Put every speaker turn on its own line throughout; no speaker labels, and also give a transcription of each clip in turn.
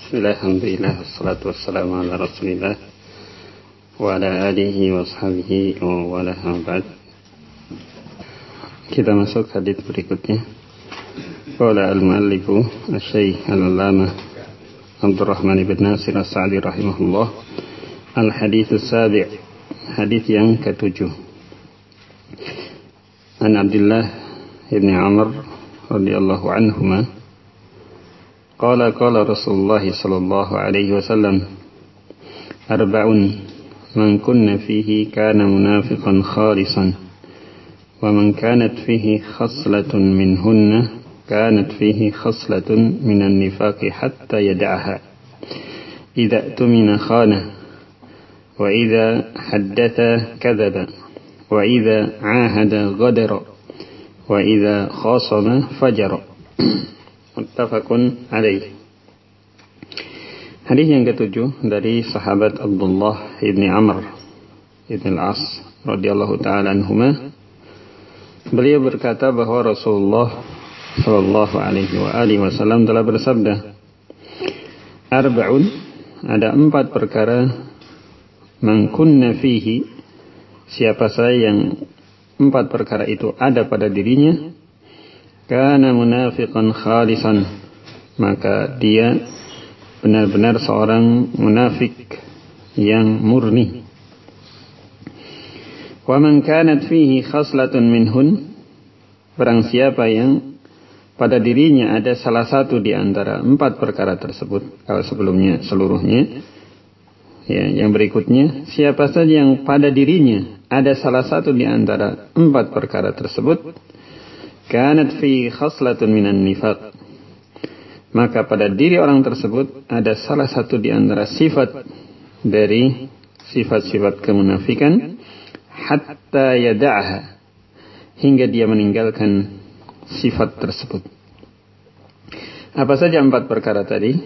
Bismillah, alhamdulillah, wassalatu wassalamu ala rasulillah wa ala alihi wa sahbihi wa wala ba'd. Kita masuk hadits berikutnya. Qala al-muallifu asy-syaikh al-allamah Abdurrahman ibn Nasir as-Sa'di rahimahullah, al-hadits as-sabi', hadits yang ke-7. An Abdullah ibn Amr radhiyallahu anhuma qala qala Rasulullah sallallahu alaihi wasallam arba'un man kunna fihi kana munafiqan khalisan wa man kanat fihi khaslatun minhunna kanat fihi khaslatun minan nifaqi hatta yad'aha idza tumina khana wa idza haddatha kadzaba wa idza 'ahada ghadara wa idza khasama fajara. Muttafaqun alaih. Hadis yang ke-7 dari sahabat Abdullah ibn Amr ibn al-As radhiyallahu ta'ala anhuma. Beliau berkata bahwa Rasulullah sallallahu alaihi wasallam telah bersabda, arba'un, ada 4 perkara, man kunna fihi, siapa saja yang 4 perkara itu ada pada dirinya, kana munafiqan khalisan, maka dia benar-benar seorang munafik yang murni. Wa man kanat fihi khaslatun minhun, barang siapa yang pada dirinya ada salah satu di antara 4 perkara tersebut. Kalau sebelumnya seluruhnya, ya, yang berikutnya, siapa saja yang pada dirinya ada salah satu di antara 4 perkara tersebut, kanat fi khaslatun minan nifaq, maka pada diri orang tersebut ada salah satu di antara sifat dari sifat-sifat kemunafikan, hatta yada'aha, hingga dia meninggalkan sifat tersebut. Apa saja 4 perkara tadi?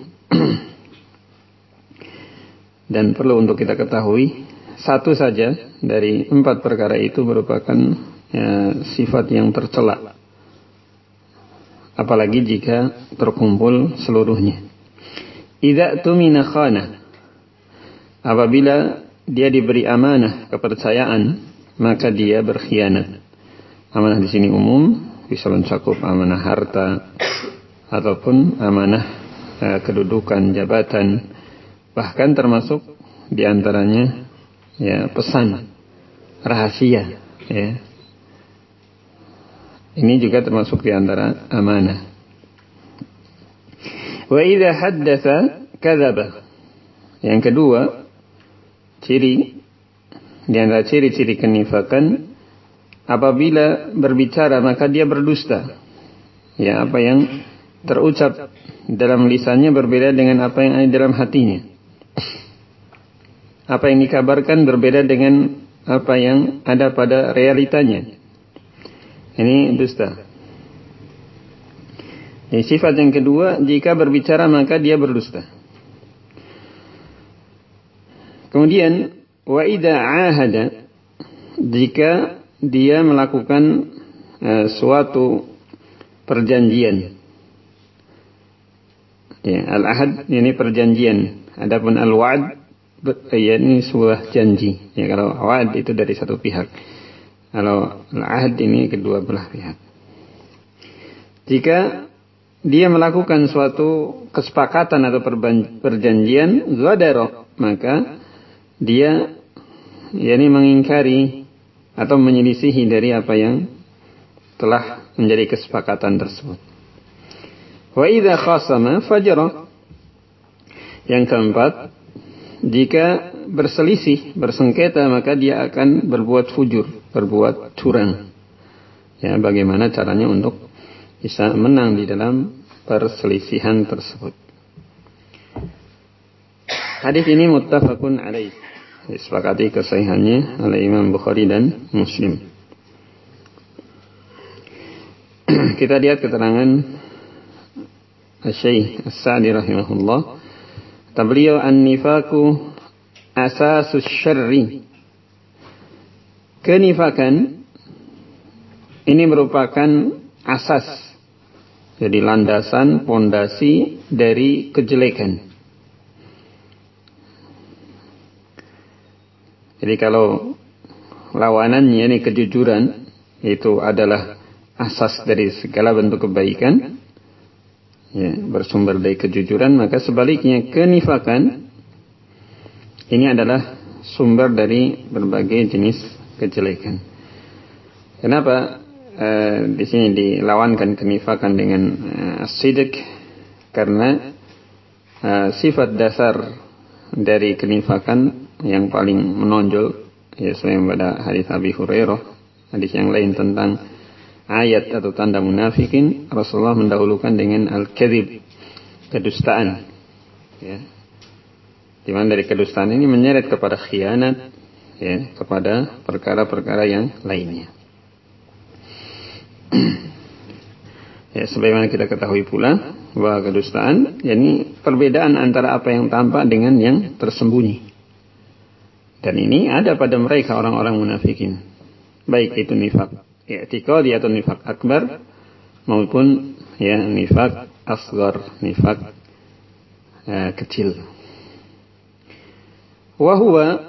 Dan perlu untuk kita ketahui, satu saja dari 4 perkara itu merupakan sifat yang tercela, apalagi jika terkumpul seluruhnya. Idza tumina khana, apabila dia diberi amanah, kepercayaan, maka dia berkhianat. Amanah di sini umum, bisa mencakup amanah harta ataupun amanah kedudukan, jabatan, bahkan termasuk diantaranya pesan rahasia, ya. Ini juga termasuk di antara amanah. Wa idza haddatsa kadzaba. Yang kedua, ciri di antara ciri-ciri kenifakan, apabila berbicara maka dia berdusta. Ya, apa yang terucap dalam lisannya berbeda dengan apa yang ada dalam hatinya. Apa yang dikabarkan berbeda dengan apa yang ada pada realitanya. Ini dusta. Ini sifat yang kedua, jika berbicara maka dia berdusta. Kemudian, wa idza ahada, jika dia melakukan suatu perjanjian. Ya, al-ahad ini perjanjian. Adapun al-wa'd, ya, ini sebuah janji. Ya, kalau wa'd itu dari satu pihak. Kalau al-ahd ini kedua belah pihak. Jika dia melakukan suatu kesepakatan atau perjanjian, ghadara, maka dia mengingkari atau menyelisihi dari apa yang telah menjadi kesepakatan tersebut. Wa idza khasama fajara. Yang keempat, jika berselisih, bersengketa, maka dia akan berbuat fujur, berbuat curang. Ya, bagaimana caranya untuk bisa menang di dalam perselisihan tersebut. Hadis ini muttafaqun alaih, disepakati kesahihannya oleh Imam Bukhari dan Muslim. Kita lihat keterangan Asy-Syaikh As-Sa'di rahimahullah. Kata beliau, an-nifaqu asasus syarri. Kenifakan ini merupakan asas, jadi landasan, pondasi dari kejelekan. Jadi kalau lawanannya ini kejujuran, itu adalah asas dari segala bentuk kebaikan, ya, bersumber dari kejujuran, maka sebaliknya kenifakan ini adalah sumber dari berbagai jenis kejelekan. Kenapa di sini dilawankan kenifakan dengan as-sidq? Karena sifat dasar dari kenifakan yang paling menonjol, ya, sesuai pada hadis Abi Hurairah, hadis yang lain tentang ayat atau tanda munafikin, Rasulullah mendahulukan dengan al-kadzib, kedustaan, ya. Di mana dari kedustaan ini menyeret kepada khianat, ya, kepada perkara-perkara yang lainnya. Ya, sebagaimana kita ketahui pula bahwa kedustaan, yakni perbedaan antara apa yang tampak dengan yang tersembunyi. Dan ini ada pada mereka orang-orang munafikin, baik itu nifak i'tiqadi atau nifak akbar maupun ya nifak asghar, nifak kecil. Wa huwa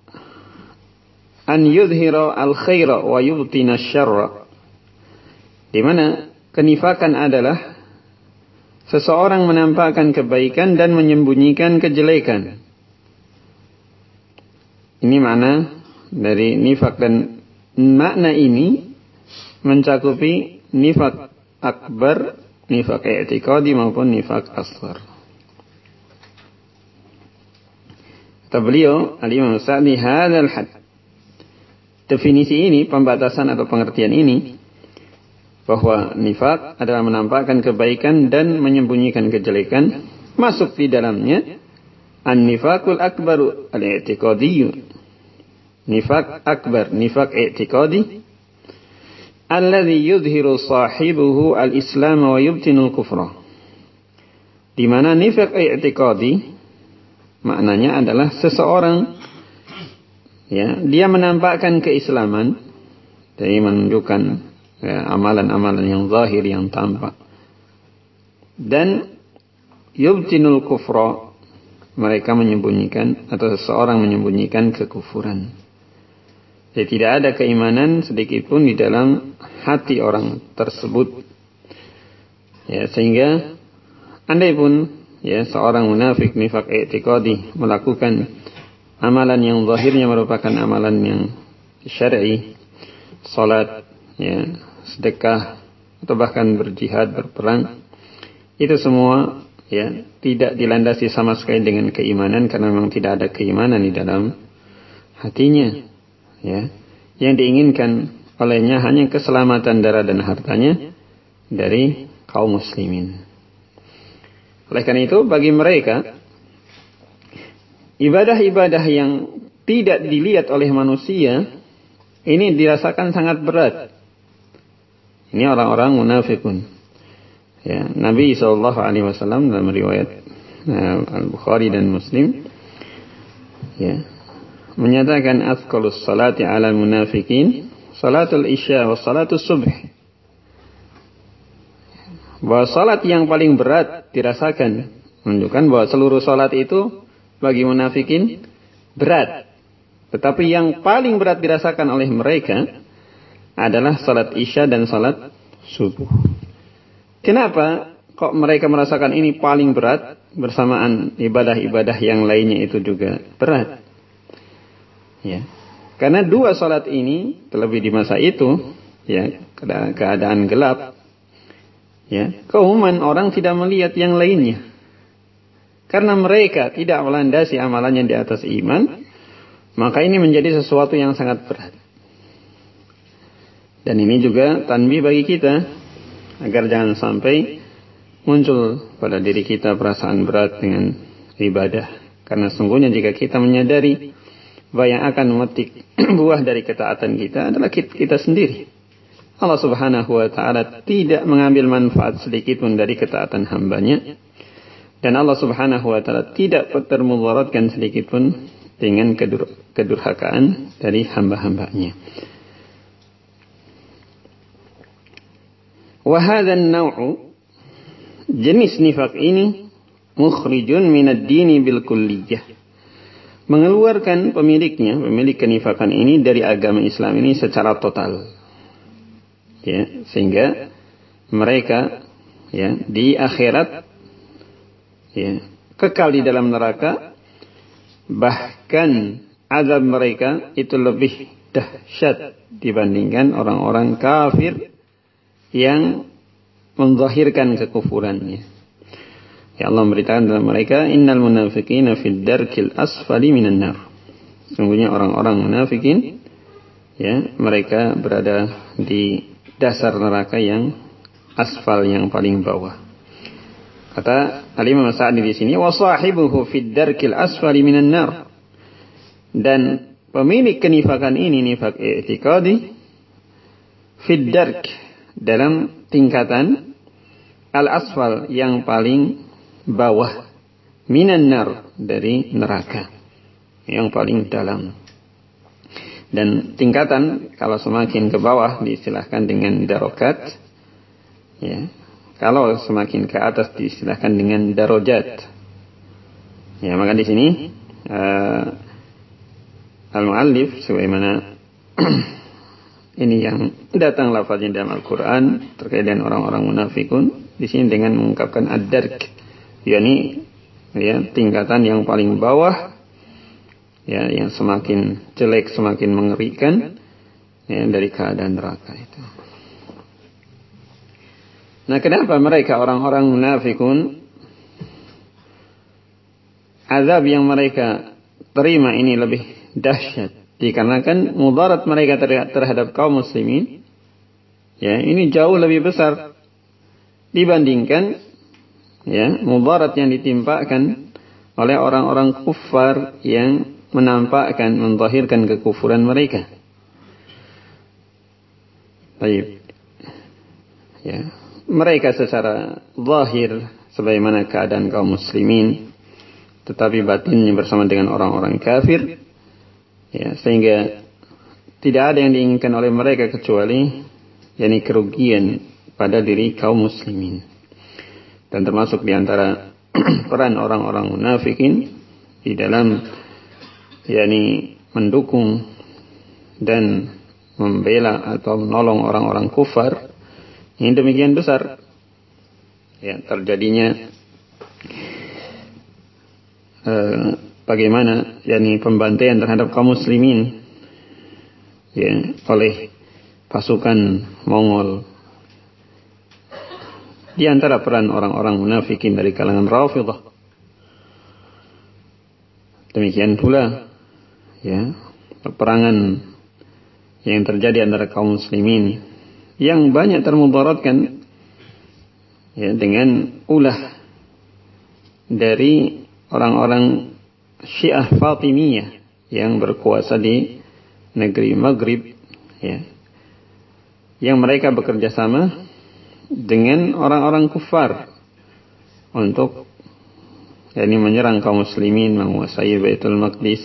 an yudhira al-khaira wa yubtina syarra. Di mana kenifakan adalah seseorang menampakkan kebaikan dan menyembunyikan kejelekan. Ini makna dari nifak, dan makna ini mencakupi nifak akbar, nifak i'tiqadi maupun nifak asghar. Kata beliau, Al-Imam Sa'di, hadzal had. Definisi ini, pembatasan atau pengertian ini, bahwa nifak adalah menampakkan kebaikan dan menyembunyikan kejelekan, masuk di dalamnya an-nifakul akbaru al-i'tiqadiyyu. Nifak akbar, nifak i'tiqadi, alladhi yudhiru sahibuhu al-islam wa yubtinu al-kufra. Di mana nifak i'tiqadi maknanya adalah seseorang, ya, dia menampakkan keislaman, jadi menunjukkan ya, amalan-amalan yang zahir, yang tampak, dan yubtinul kufra, mereka menyembunyikan atau seseorang menyembunyikan kekufuran. Jadi tidak ada keimanan sedikit pun di dalam hati orang tersebut, ya, sehingga andai pun ya seorang munafik nifak i'tiqadi melakukan amalan yang zahirnya merupakan amalan yang syar'i, salat, ya, sedekah, atau bahkan berjihad, berperang, itu semua ya tidak dilandasi sama sekali dengan keimanan, karena memang tidak ada keimanan di dalam hatinya, ya. Yang diinginkan olehnya hanya keselamatan darah dan hartanya dari kaum muslimin. Oleh karena itu bagi mereka ibadah-ibadah yang tidak dilihat oleh manusia ini dirasakan sangat berat. Ini orang-orang munafikun. Ya, Nabi SAW dalam riwayat Al-Bukhari dan Muslim, ya, menyatakan athqalus salati 'alal munafikin salatul isya wa salatus subh. Bahwa salat yang paling berat dirasakan, menunjukkan bahwa seluruh salat itu bagi munafikin berat. Tetapi yang paling berat dirasakan oleh mereka adalah salat isya dan salat subuh. Kenapa kok mereka merasakan ini paling berat bersamaan ibadah-ibadah yang lainnya itu juga berat? Ya, karena dua salat ini, terlebih di masa itu, ya, keadaan gelap, ya, keumuman orang tidak melihat yang lainnya. Karena mereka tidak melandasi amalannya di atas iman, maka ini menjadi sesuatu yang sangat berat. Dan ini juga tanbih bagi kita agar jangan sampai muncul pada diri kita perasaan berat dengan ibadah. Karena sungguhnya jika kita menyadari bahwa yang akan memetik buah dari ketaatan kita adalah kita sendiri, Allah Subhanahu wa Ta'ala tidak mengambil manfaat sedikit pun dari ketaatan hambanya, dan Allah Subhanahu wa Ta'ala tidak termudaratkan sedikit pun dengan kedurhakaan dari hamba-hambanya. Wahada an-naw'u, jenis nifak ini, mukhrijun minad dini bil kulliyah, mengeluarkan pemilik kenifakan ini dari agama Islam ini secara total. Ya, sehingga mereka ya di akhirat ya kekal di dalam neraka, bahkan azab mereka itu lebih dahsyat dibandingkan orang-orang kafir yang menzahirkan kekufurannya. Ya Allah memberitakan dalam mereka, innal munafiqina fid darkil asfali minan nar. Sungguhnya orang-orang munafikin ya mereka berada di dasar neraka yang asfal, yang paling bawah. Kata Al-Imam Sa'di di sini, wa sahibuhu fid darkil asfali minan nar. Dan pemilik kenifakan ini, nifak i'tiqadi, fid dark, dalam tingkatan al-asfal, yang paling bawah, minan nar, dari neraka, yang paling dalam. Dan tingkatan kalau semakin ke bawah diistilahkan dengan darokat, ya. Kalau semakin ke atas diistilahkan dengan darajat. Ya, maka di sini al-muallif sebagaimana ini yang datang lafaznya dalam Al-Qur'an terkait dengan orang-orang munafikun, di sini dengan mengungkapkan ad-dark, yakni ya tingkatan yang paling bawah, ya yang semakin jelek, semakin mengerikan ya dari keadaan neraka itu. Nah, kenapa mereka orang-orang munafikun azab yang mereka terima ini lebih dahsyat? Dikarenakan mudarat mereka terhadap kaum muslimin ya ini jauh lebih besar dibandingkan ya mudarat yang ditimpakan oleh orang-orang kufar yang menampakkan, menzahirkan kekufuran mereka. Baik. Ya. Mereka secara zahir sebagaimana keadaan kaum muslimin, tetapi batinnya bersama dengan orang-orang kafir, ya, sehingga tidak ada yang diinginkan oleh mereka kecuali yakni kerugian pada diri kaum muslimin. Dan termasuk di antara peran orang-orang munafikin di dalam yakni mendukung dan membela atau menolong orang-orang kufar ini demikian besar ya terjadinya bagaimana yakni pembantaian terhadap kaum muslimin ya oleh pasukan Mongol. Di antara peran orang-orang munafikin dari kalangan Rafidhah, demikian pula ya peperangan yang terjadi antara kaum muslimin yang banyak termudaratkan ya dengan ulah dari orang-orang Syiah Fatimiyah yang berkuasa di negeri Maghrib ya, yang mereka bekerja sama dengan orang-orang kufar untuk yakni menyerang kaum muslimin, menguasai Baitul Maqdis,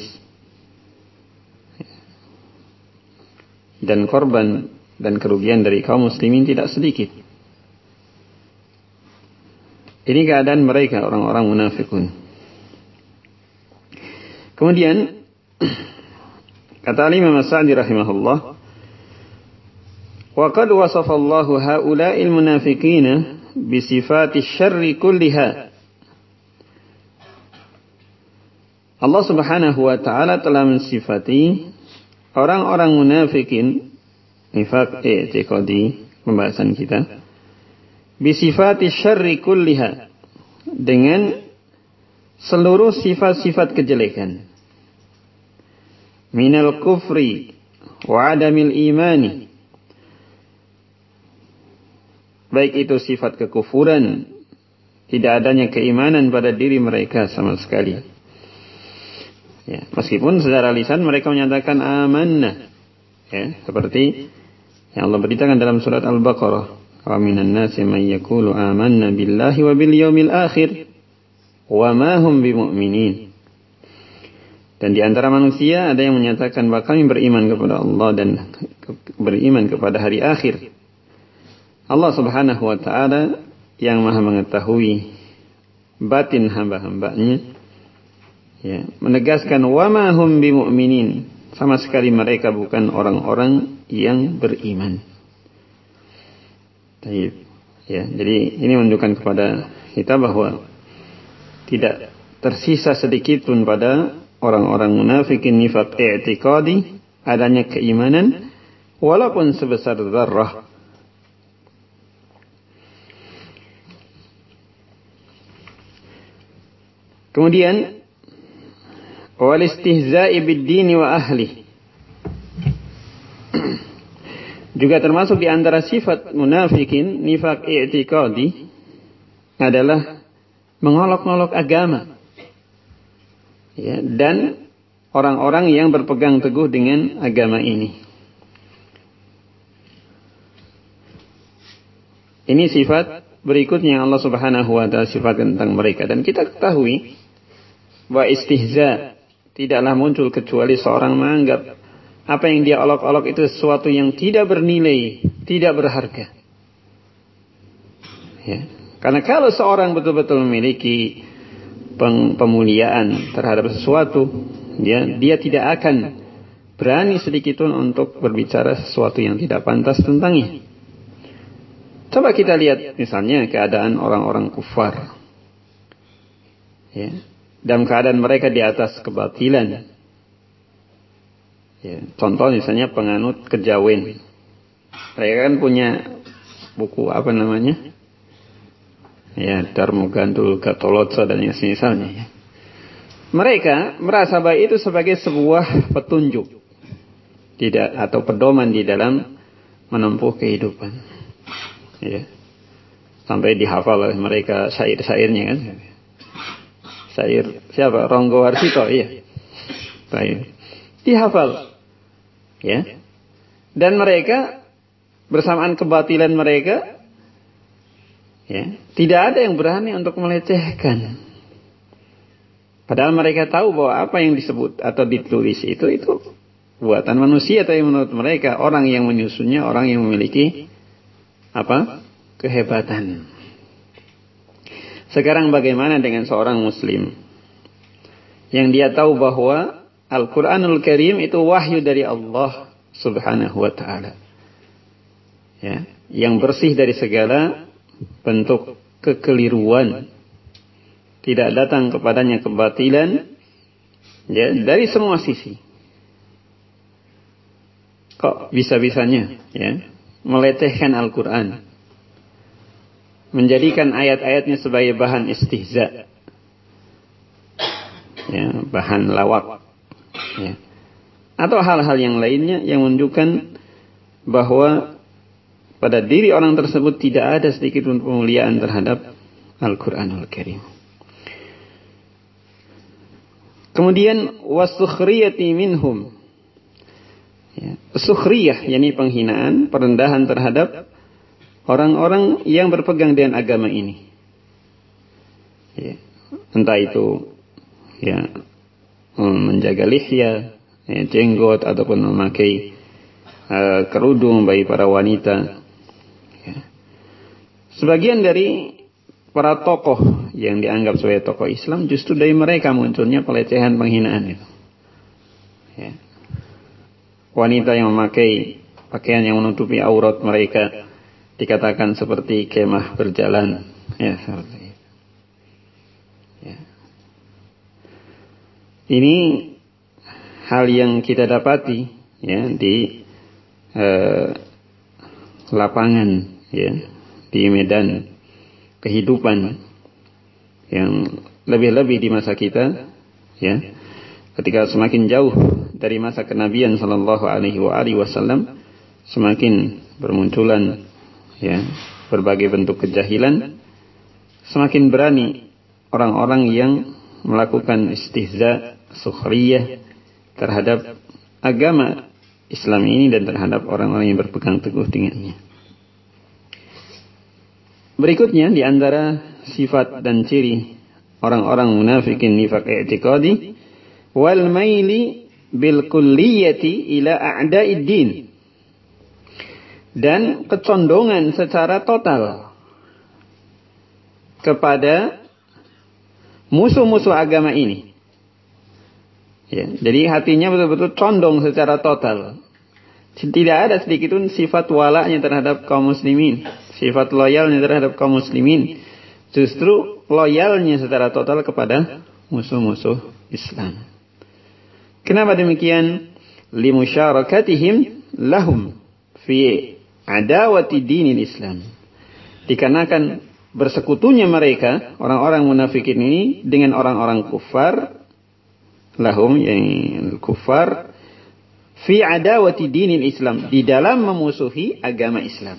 dan korban dan kerugian dari kaum muslimin tidak sedikit. Ini keadaan mereka orang-orang munafikun. Kemudian kata Imam Sa'di rahimahullah, wa qad wasafa Allah haula'il munafiqina bi sifati syarri kulliha. Allah Subhanahu wa taala telah mensifati orang-orang munafikin, nifaq i'tiqadi pembahasan kita, bisifati syarri kulliha, dengan seluruh sifat-sifat kejelekan, minal kufri wa adamil imani, baik itu sifat kekufuran, tidak adanya keimanan pada diri mereka sama sekali ya, meskipun secara lisan mereka menyatakan amanna ya, seperti yang Allah beritakan dalam surat Al-Baqarah, wa minan nasi man yaqulu amanna billahi wa bil yaumil akhir wa ma hum bimu'minin. Dan di antara manusia ada yang menyatakan bahwa kami beriman kepada Allah dan beriman kepada hari akhir. Allah Subhanahu wa taala yang Maha mengetahui batin hamba-hambanya Ya, menegaskan wa ma hum bimu'minin, sama sekali mereka bukan orang-orang yang beriman. Ya, jadi ini menunjukkan kepada kita bahwa tidak tersisa sedikit pun pada orang-orang munafikin nifaq i'tiqadi adanya keimanan walaupun sebesar zarrah. Kemudian wal istihza'i bid-dini wa ahli, juga termasuk di antara sifat munafikin nifaq i'tiqadi adalah mengolok-olok agama, ya, dan orang-orang yang berpegang teguh dengan agama ini. Ini sifat berikutnya Allah Subhanahu wa taala sifatkan tentang mereka, dan kita ketahui bahwa istihza tidaklah muncul kecuali seorang menganggap apa yang dia olok-olok itu sesuatu yang tidak bernilai, tidak berharga. Ya. Karena kalau seorang betul-betul memiliki pemuliaan terhadap sesuatu, dia tidak akan berani sedikitpun untuk berbicara sesuatu yang tidak pantas tentangnya. Coba kita lihat misalnya keadaan orang-orang kufar. Ya. Dalam keadaan mereka di atas kebatilan. Ya. Contoh misalnya penganut kejawen. Mereka kan punya buku apa namanya? Ya, Dharma Gandul Gatolotso dan yang semisalnya. Ya. Mereka merasa bahwa itu sebagai sebuah petunjuk, tidak, atau pedoman di dalam menempuh kehidupan. Ya. Sampai dihafal oleh mereka syair-syairnya kan. Syair siapa? Ronggo Warsito, iya. Baik. Dihafal. Ya. Dan mereka bersamaan kebatilan mereka, ya, tidak ada yang berani untuk melecehkan. Padahal mereka tahu bahwa apa yang disebut atau ditulis itu buatan manusia, tapi menurut mereka orang yang menyusunnya orang yang memiliki kehebatan. Sekarang bagaimana dengan seorang muslim yang dia tahu bahwa Al-Quranul Karim itu wahyu dari Allah Subhanahu wa ta'ala, ya, yang bersih dari segala bentuk kekeliruan, tidak datang kepadanya kebatilan, ya, dari semua sisi. Kok bisa-bisanya, ya, melecehkan Al-Quran, menjadikan ayat-ayatnya sebagai bahan istihza, ya, bahan lawak, ya, atau hal-hal yang lainnya yang menunjukkan bahwa pada diri orang tersebut tidak ada sedikit pun pemuliaan terhadap Al-Quranul Karim. Kemudian wasukhriyati minhum, ya, sukhriyah yakni penghinaan, perendahan terhadap orang-orang yang berpegang dengan agama ini, ya, entah itu, ya, menjaga lihya, ya, jenggot, ataupun memakai kerudung bagi para wanita. Ya. Sebagian dari para tokoh yang dianggap sebagai tokoh Islam, justru dari mereka munculnya pelecehan, penghinaan itu. Ya. Wanita yang memakai pakaian yang menutupi aurat mereka dikatakan seperti kemah berjalan, ya, seperti itu. Ya. Ini hal yang kita dapati, ya, di lapangan, ya, di medan kehidupan, yang lebih-lebih di masa kita, ya, ketika semakin jauh dari masa kenabian sallallahu alaihi wasallam, semakin bermunculan, ya, berbagai bentuk kejahilan, semakin berani orang-orang yang melakukan istihza, sukhriyah terhadap agama Islam ini dan terhadap orang-orang yang berpegang teguh dengannya. Berikutnya di antara sifat dan ciri orang-orang munafikin nifaq i'tiqadi, wal maili bil kulliyati ila a'da'id din, dan kecondongan secara total kepada musuh-musuh agama ini. Ya, jadi hatinya betul-betul condong secara total. Tidak ada sedikit pun sifat walanya terhadap kaum muslimin, sifat loyalnya terhadap kaum muslimin. Justru loyalnya secara total kepada musuh-musuh Islam. Kenapa demikian? Limusyarakatihim lahum fi adawati dinil Islam. Dikarenakan bersekutunya mereka, orang-orang munafikin ini dengan orang-orang kufar, lahum yang kufar, fi adawati dinil Islam, di dalam memusuhi agama Islam.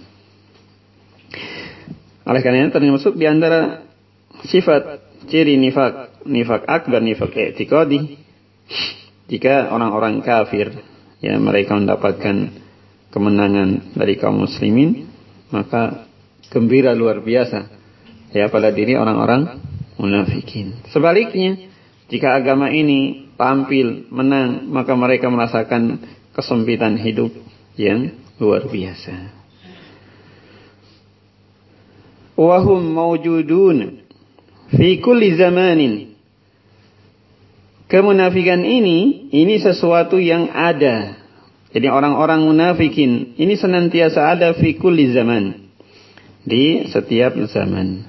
Oleh karena itu termasuk di antara sifat ciri nifak akbar, nifak i'tiqadi, jika orang-orang kafir ya mereka mendapatkan kemenangan dari kaum muslimin, maka gembira luar biasa ya pada diri orang-orang munafikin. Sebaliknya, jika agama ini tampil menang, maka mereka merasakan kesempitan hidup yang luar biasa. Wahum mawjudun fi kulli zamanin. Kemunafikan ini sesuatu yang ada. Jadi orang-orang munafikin ini senantiasa ada fi kulli zaman, di setiap zaman.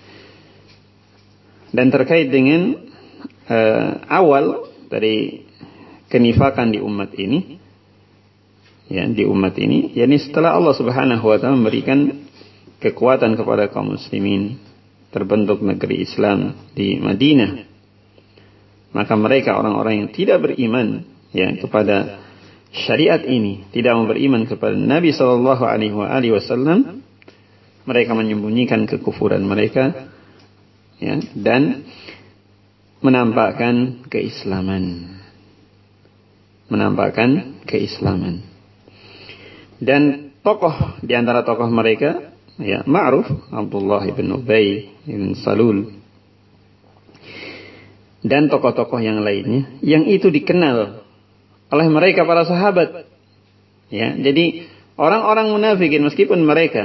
Dan terkait dengan awal dari kenifakan di umat ini, ya di umat ini, yakni setelah Allah Subhanahu wa taala memberikan kekuatan kepada kaum muslimin, terbentuk negeri Islam di Madinah, maka mereka orang-orang yang tidak beriman ya kepada syariat ini, tidak mau beriman kepada Nabi sallallahu alaihi wasallam, mereka menyembunyikan kekufuran mereka ya, dan menampakkan keislaman. Dan tokoh di antara tokoh mereka ya ma'ruf Abdullah bin Ubay bin Salul dan tokoh-tokoh yang lainnya yang itu dikenal oleh mereka para sahabat. Ya, jadi orang-orang munafikin meskipun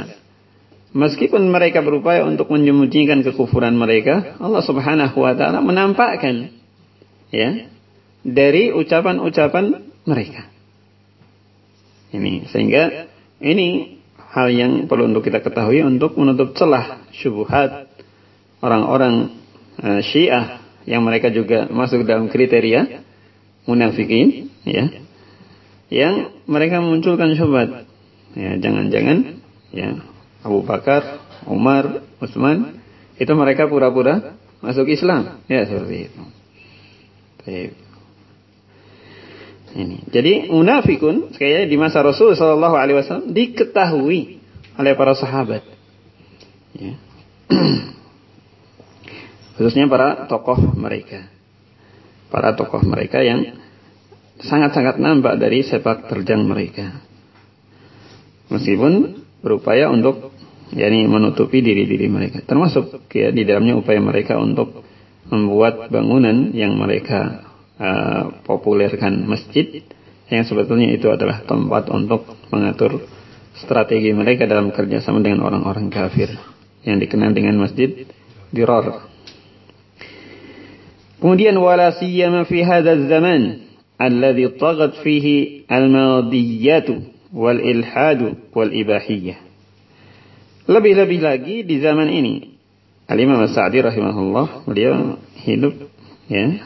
mereka berupaya untuk menyembunyikan kekufuran mereka, Allah Subhanahu wa taala menampakkan ya dari ucapan-ucapan mereka. Ini sehingga ini hal yang perlu untuk kita ketahui untuk menutup celah syubhat orang-orang Syiah yang mereka juga masuk dalam kriteria munafikin ya. Yang mereka memunculkan syubhat. Ya, jangan-jangan ya Abu Bakar, Umar, Utsman itu mereka pura-pura masuk Islam. Ya seperti itu. Baik. Ini. Jadi munafikun sekali di masa Rasul sallallahu alaihi wasallam diketahui oleh para sahabat. Ya. Khususnya para tokoh mereka. Para tokoh mereka yang sangat-sangat nampak dari sepak terjang mereka. Meskipun berupaya untuk yakni menutupi diri-diri mereka. Termasuk ya di dalamnya upaya mereka untuk membuat bangunan yang mereka populerkan masjid, yang sebetulnya itu adalah tempat untuk mengatur strategi mereka dalam kerjasama dengan orang-orang kafir yang dikenal dengan masjid Dirar. Kemudian wala siyama fi hadzal zaman alladhi taghat fihi al-madiyatu wal ilhadu wal ibahiyah. Lebih-lebih lagi di zaman ini, Al-Imam As-Sa'di rahimahullah, beliau hidup ya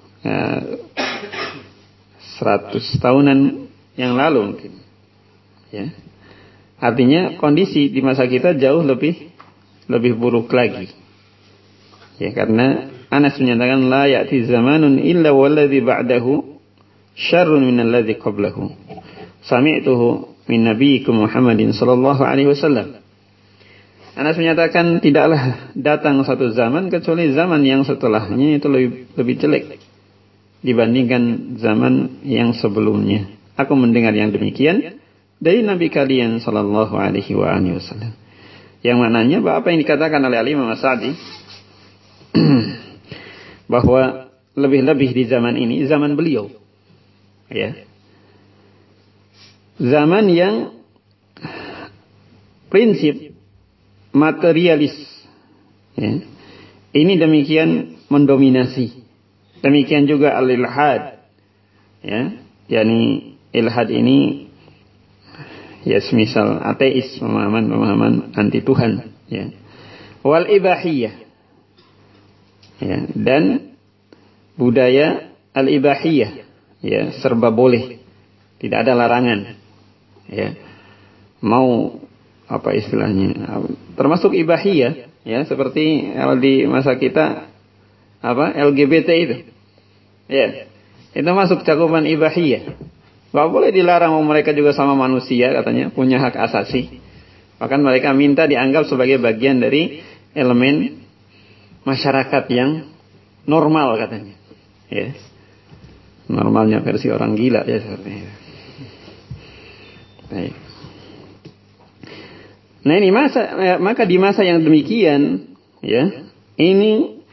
100 tahunan yang lalu mungkin. Ya. Artinya kondisi di masa kita jauh lebih buruk lagi. Ya, karena Anas menyatakan la ya'ti zamanun illa walladhi ba'dahu syarrun min alladhi qablahu. Sami'tuhu min nabiyikum Muhammadin sallallahu alaihi wasallam. Anas menyatakan tidaklah datang satu zaman kecuali zaman yang setelahnya itu lebih jelek dibandingkan zaman yang sebelumnya. Aku mendengar yang demikian dari Nabi kalian sallallahu alaihi wasallam. Yang maknanya apa yang dikatakan oleh Imam As-Sa'di bahwa lebih-lebih di zaman ini zaman beliau. Ya. Zaman yang prinsip materialis ya. Ini demikian mendominasi. Demikian juga al-ilhad ya, yakni ilhad ini ya semisal ateis, pemahaman anti Tuhan, ya. Wal ibahiyah, ya, dan budaya al ibahiyah, ya, serba boleh, tidak ada larangan, ya. Mau apa istilahnya, termasuk ibahiyah, ya, seperti kalau di masa kita apa LGBT itu, ya, itu masuk cakupan ibahiyah. Gak boleh dilarang, mereka juga sama manusia katanya, punya hak asasi. Bahkan mereka minta dianggap sebagai bagian dari elemen masyarakat yang normal katanya. Ya. Normalnya versi orang gila ya seperti itu. Baik. Nah ini maka di masa yang demikian, ya, ini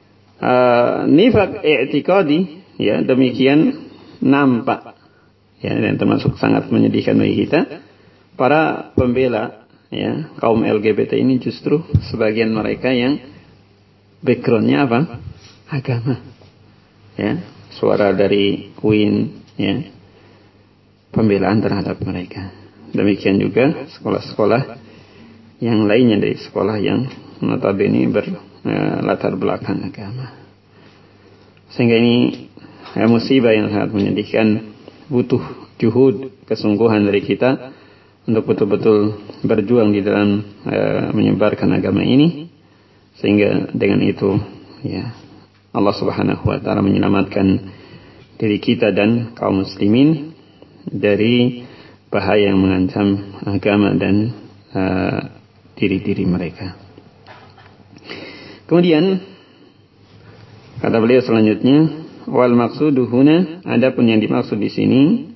nifaq i'tiqadi, ya, demikian nampak. Ya, dan termasuk sangat menyedihkan bagi kita, para pembela, ya, kaum LGBT ini justru sebagian mereka yang backgroundnya apa? Agama. Ya, suara dari Queen, ya, pembelaan terhadap mereka. Demikian juga sekolah-sekolah yang lainnya dari sekolah yang notabene berlatar belakang agama. Sehingga ini musibah yang sangat menyedihkan. Butuh juhud, kesungguhan dari kita untuk betul-betul berjuang di dalam menyebarkan agama ini, sehingga dengan itu, ya, Allah Subhanahu wa taala menyelamatkan diri kita dan kaum muslimin dari bahaya yang mengancam agama dan diri-diri mereka. Kemudian kata beliau selanjutnya, wal maqsudu huna, adapun yang dimaksud di sini,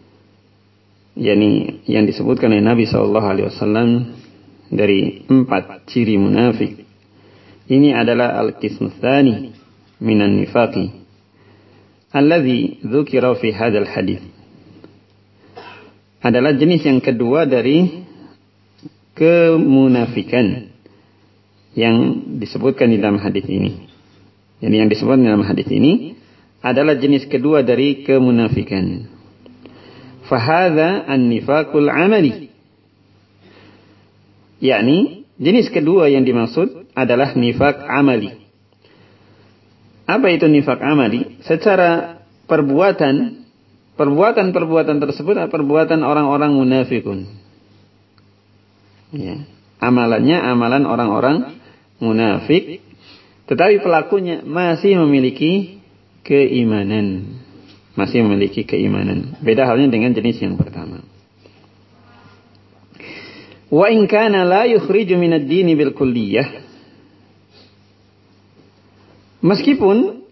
yakni yang disebutkan oleh Nabi SAW dari 4 ciri munafik. Ini adalah al-qismu tsani minan nifaqi alladhi dzukira fi hadzal hadits. Adalah jenis yang kedua dari kemunafikan yang disebutkan di dalam hadis ini. Jadi yang disebutkan dalam hadis ini adalah jenis kedua dari kemunafikan. Fahadha an-nifaqul amali. Yakni jenis kedua yang dimaksud adalah nifaq amali. Apa itu nifaq amali? Secara perbuatan tersebut adalah perbuatan orang-orang munafikun. Ya, amalannya amalan orang-orang munafik, tetapi pelakunya masih memiliki keimanan. Masih memiliki keimanan. Beda halnya dengan jenis yang pertama. Wa in kana la yukhriju minad dini bil kulliyah. Meskipun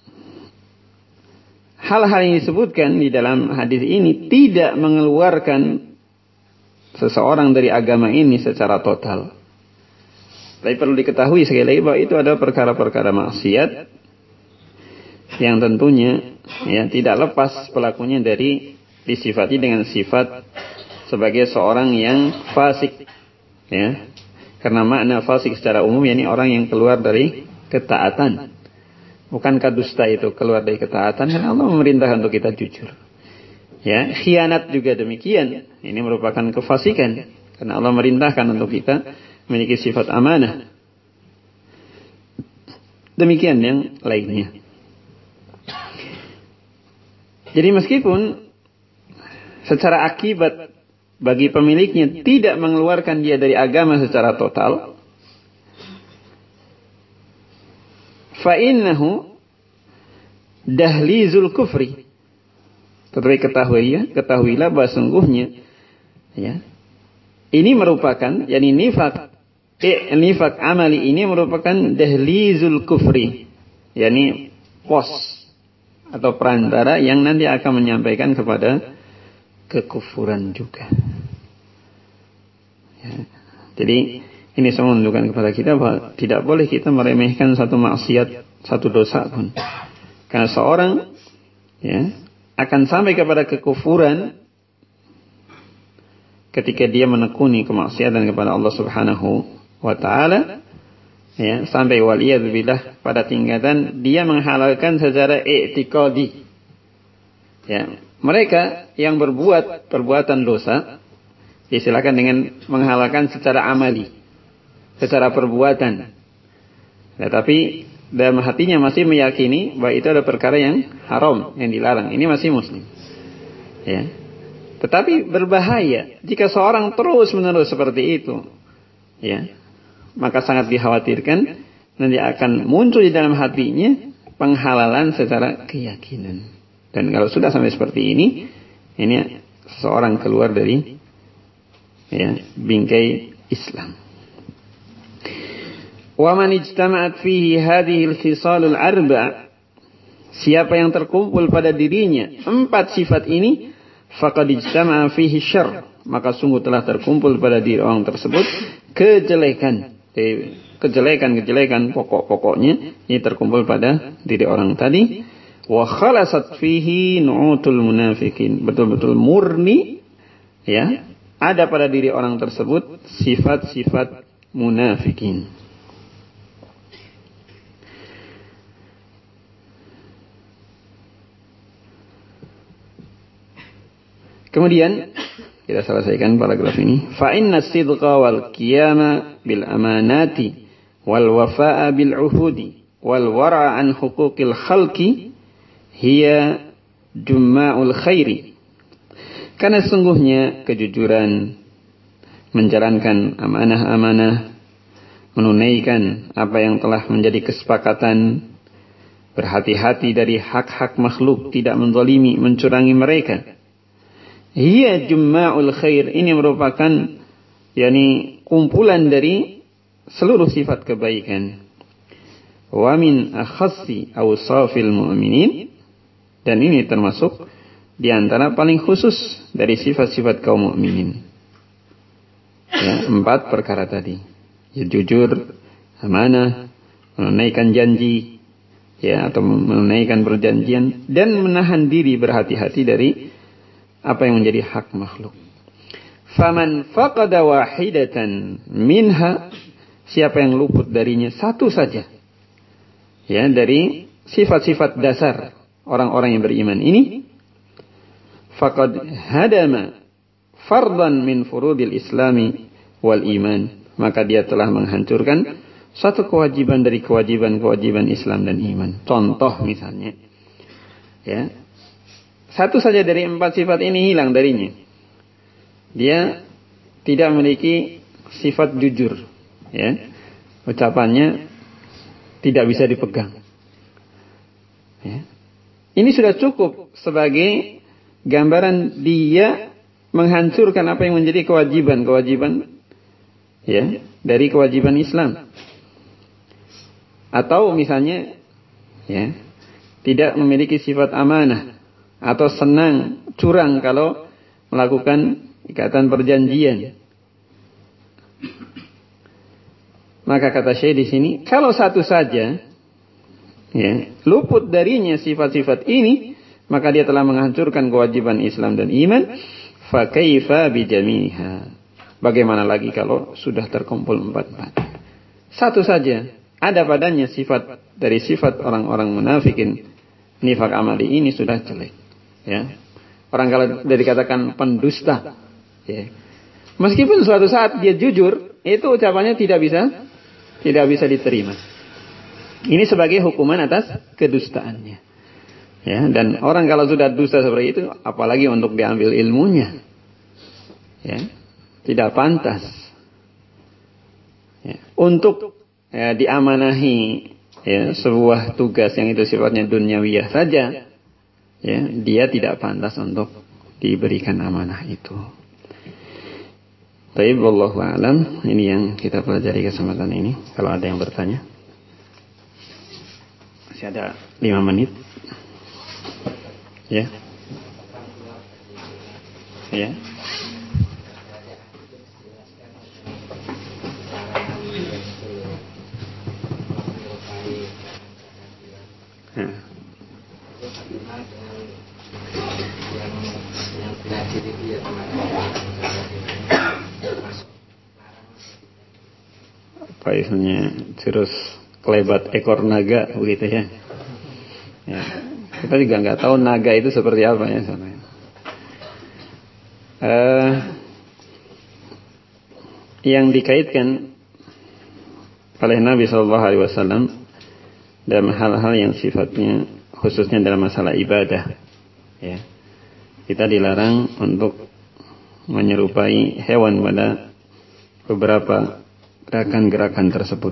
hal-hal yang disebutkan di dalam hadis ini tidak mengeluarkan seseorang dari agama ini secara total. Tapi perlu diketahui sekali lagi bahwa itu adalah perkara-perkara maksiat yang tentunya, ya, tidak lepas pelakunya dari disifati dengan sifat sebagai seorang yang fasik, ya. Karena makna fasik secara umum yakni orang yang keluar dari ketaatan. Bukankah dusta itu keluar dari ketaatan? Karena Allah memerintahkan untuk kita jujur. Ya, khianat juga demikian. Ini merupakan kefasikan. Karena Allah merintahkan untuk kita memiliki sifat amanah. Demikian yang lainnya. Jadi meskipun secara akibat bagi pemiliknya tidak mengeluarkan dia dari agama secara total, fa'innahu dahlizul kufri. Tetapi ketahuilah bahwa sungguhnya, ya, ini merupakan, yakni nifaq amali ini merupakan dahlizul kufri, yakni pos atau perantara yang nanti akan menyampaikan kepada kekufuran juga. Ya. Jadi ini semua menunjukkan kepada kita bahwa tidak boleh kita meremehkan satu maksiat, satu dosa pun. Karena seorang, ya, akan sampai kepada kekufuran ketika dia menekuni kemaksiatan kepada Allah Subhanahu wa taala, ya, sampai waliyadzubillah pada tingkatan dia menghalalkan secara i'tiqadi. Ya, mereka yang berbuat perbuatan dosa disilakan dengan menghalalkan secara amali, secara perbuatan. Ya, tapi dalam hatinya masih meyakini bahwa itu adalah perkara yang haram, yang dilarang. Ini masih muslim. Ya. Tetapi berbahaya jika seorang terus-menerus seperti itu. Ya. Maka sangat dikhawatirkan nanti akan muncul di dalam hatinya penghalalan secara keyakinan. Dan kalau sudah sampai seperti ini seseorang keluar dari bingkai Islam. Wa man ijtama'at fihi hadhihi al-khisalul arba', siapa yang terkumpul pada dirinya 4 sifat ini, faqad ijtama'a fihi syarr, maka sungguh telah terkumpul pada diri orang tersebut kejelekan pokok-pokoknya ini terkumpul pada diri orang tadi. Wa khalasat fihi nu'utul munafikin, betul-betul murni ada pada diri orang tersebut sifat-sifat munafikin. Kemudian kita selesaikan paragraf ini. Fa inna as-sidqa wal qiyama bil amanati wal wafa'a bil uhudi wal wara' an huquqil khalqi hiya jumma'ul khairi. Karena sungguhnya kejujuran, menjalankan amanah-amanah, menunaikan apa yang telah menjadi kesepakatan, berhati-hati dari hak-hak makhluk, tidak menzalimi, mencurangi mereka. Hiya jumma'ul khair, ini merupakan kumpulan dari seluruh sifat kebaikan. Wa min akhassi awsafil mu'minin, dan ini termasuk di antara paling khusus dari sifat-sifat kaum mukminin. 4 perkara tadi. Jujur, amanah, menunaikan janji, atau menunaikan perjanjian, dan menahan diri, berhati-hati dari apa yang menjadi hak makhluk. Faman faqada wahidatan minha, siapa yang luput darinya satu saja, dari sifat-sifat dasar orang-orang yang beriman ini, faqad hadama fardan min furudil islami wal iman, maka dia telah menghancurkan satu kewajiban dari kewajiban-kewajiban Islam dan iman. Contoh misalnya, satu saja dari 4 sifat ini hilang darinya. Dia tidak memiliki sifat jujur, ucapannya tidak bisa dipegang. Ini sudah cukup sebagai gambaran dia menghancurkan apa yang menjadi kewajiban dari kewajiban Islam. Atau misalnya tidak memiliki sifat amanah, atau senang curang kalau melakukan ikatan perjanjian. Maka kata Syekh di sini, kalau satu saja luput darinya sifat-sifat ini, maka dia telah menghancurkan kewajiban Islam dan iman. Fa kaifa bijamiha, bagaimana lagi kalau sudah terkumpul 4. Satu saja ada padanya sifat dari sifat orang-orang munafikin, nifak amali, ini sudah jelek. Orang kalau dikatakan pendusta, meskipun suatu saat dia jujur, itu ucapannya tidak bisa diterima. Ini sebagai hukuman atas kedustaannya. Dan orang kalau sudah dusta seperti itu, apalagi untuk diambil ilmunya, tidak pantas. Untuk diamanahi sebuah tugas yang itu sifatnya dunyawiyah saja, dia tidak pantas untuk diberikan amanah itu. Baik, wallahu a'lam. Ini yang kita pelajari kesempatan ini. Kalau ada yang bertanya, masih ada 5 menit. Ya. Apa istilahnya, jurus kelebat ekor naga begitu ya. Kita juga nggak tahu naga itu seperti apa ya sebenarnya. Yang dikaitkan oleh Nabi SAW dalam hal-hal yang sifatnya khususnya dalam masalah ibadah, ya, kita dilarang untuk menyerupai hewan pada beberapa gerakan-gerakan tersebut.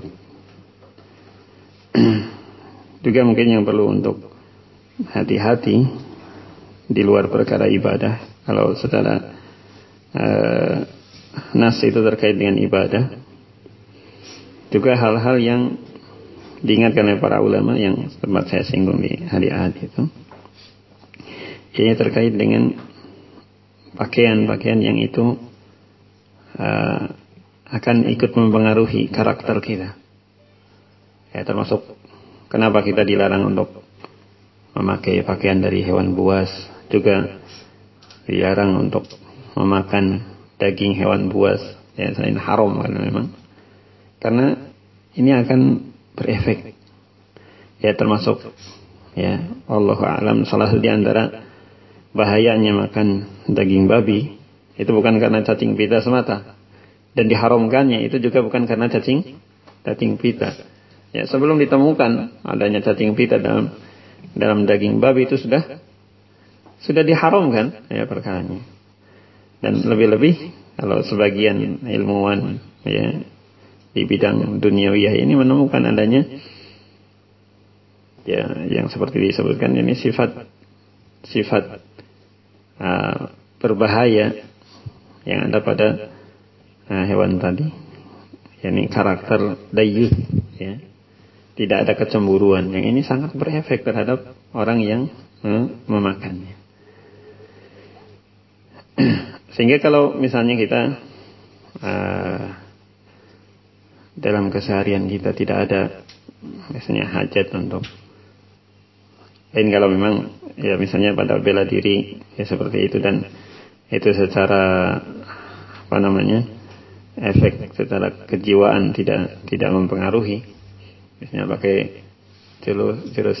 Juga mungkin yang perlu untuk hati-hati di luar perkara ibadah, kalau secara nas itu terkait dengan ibadah, juga hal-hal yang diingatkan oleh para ulama yang sempat saya singgung di hari Ahad itu, ini terkait dengan pakaian-pakaian yang itu akan ikut mempengaruhi karakter kita. Ya, termasuk kenapa kita dilarang untuk memakai pakaian dari hewan buas, juga dilarang untuk memakan daging hewan buas, ya, selain haram kan memang. Karena ini akan berefek. Ya, termasuk, ya, Allahu a'lam, salah satu di antara bahayanya makan daging babi itu bukan karena cacing pita semata, dan diharamkannya itu juga bukan karena cacing pita. Ya, sebelum ditemukan adanya cacing pita dalam daging babi itu sudah diharamkan, ya, perkaranya. Dan lebih-lebih kalau sebagian ilmuwan, ya, di bidang duniawiyah ini menemukan adanya, ya, yang seperti disebutkan ini sifat berbahaya yang ada pada hewan tadi, yakni karakter dayyuth, ya, tidak ada kecemburuan, yang ini sangat berefek terhadap orang yang memakannya. Sehingga kalau misalnya kita dalam keseharian kita tidak ada misalnya hajat untuk, kalau memang, ya, misalnya pada bela diri, ya, seperti itu, dan itu secara efek secara kejiwaan tidak mempengaruhi, misalnya pakai jurus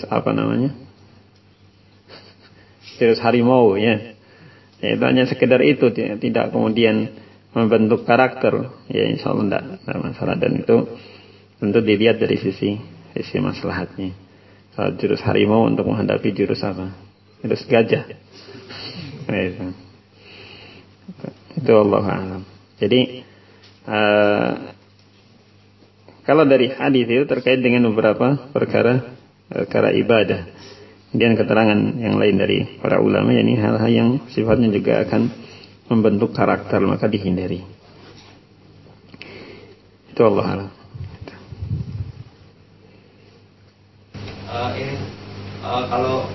jurus harimau, ya, itu hanya sekedar itu, tidak kemudian membentuk karakter, ya, insya Allah tidak masalah. Dan itu tentu dilihat dari sisi maslahatnya. Soal jurus harimau untuk menghadapi jurus apa? Jurus gajah. Itu Allah a'lam. Jadi kalau dari hadis itu terkait dengan beberapa perkara ibadah, kemudian keterangan yang lain dari para ulama, yakni hal-hal yang sifatnya juga akan membentuk karakter, maka dihindari. Itu Allah a'lam.
Kalau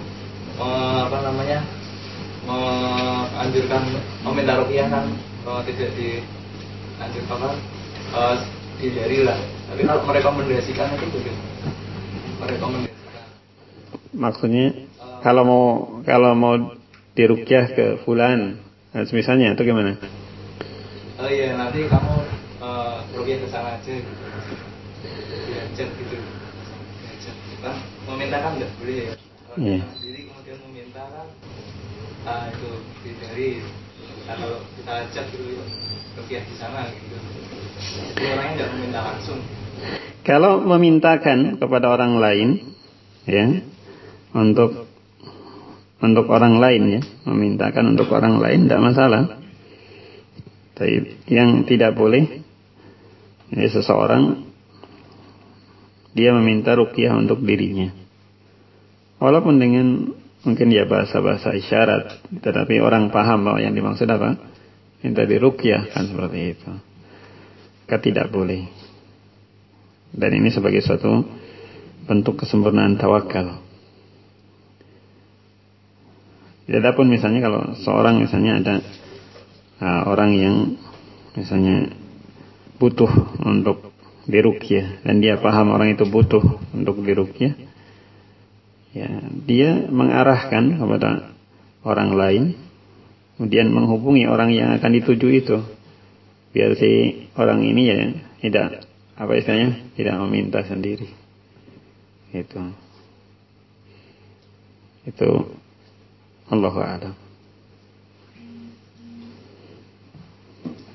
menganjurkan meminta ruqyah kan tidak dianjurkan, dihindari lah. Tapi kalau merekomendasikan itu bagaimana? Merekomendasikan.
Maksudnya kalau mau diruqyah ke fulan, misalnya, atau gimana?
Iya, nanti kamu ruqyah ke sana aja gitu. Diajak gitu. Kan memintakan enggak boleh ya. Kalau sendiri kemudian meminta kan itu dihindari. Nah, kalau kita ajak gitu ruqyah di sana gitu. Jadi orangnya enggak meminta langsung.
Kalau memintakan kepada orang lain, ya, untuk orang lain, ya, memintakan untuk orang lain tidak masalah. Tapi yang tidak boleh, ya, seseorang dia meminta ruqyah untuk dirinya, walaupun dengan mungkin ya bahasa-bahasa isyarat, tetapi orang paham bahwa yang dimaksud apa, minta diruqyah, kan seperti itu. Maka tidak boleh. Dan ini sebagai suatu bentuk kesempurnaan tawakal. Adapun misalnya kalau seorang misalnya ada orang yang misalnya butuh untuk diruqyah, dan dia paham orang itu butuh untuk diruqyah, ya, dia mengarahkan kepada orang lain, kemudian menghubungi orang yang akan dituju itu, biar si orang ini, ya, tidak tidak meminta sendiri. Itu. Itu Allahu a'lam.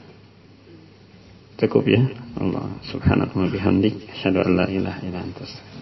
Cukup ya. Allah subhanahu wa bihamdik, asyhadu an la ilaha illa anta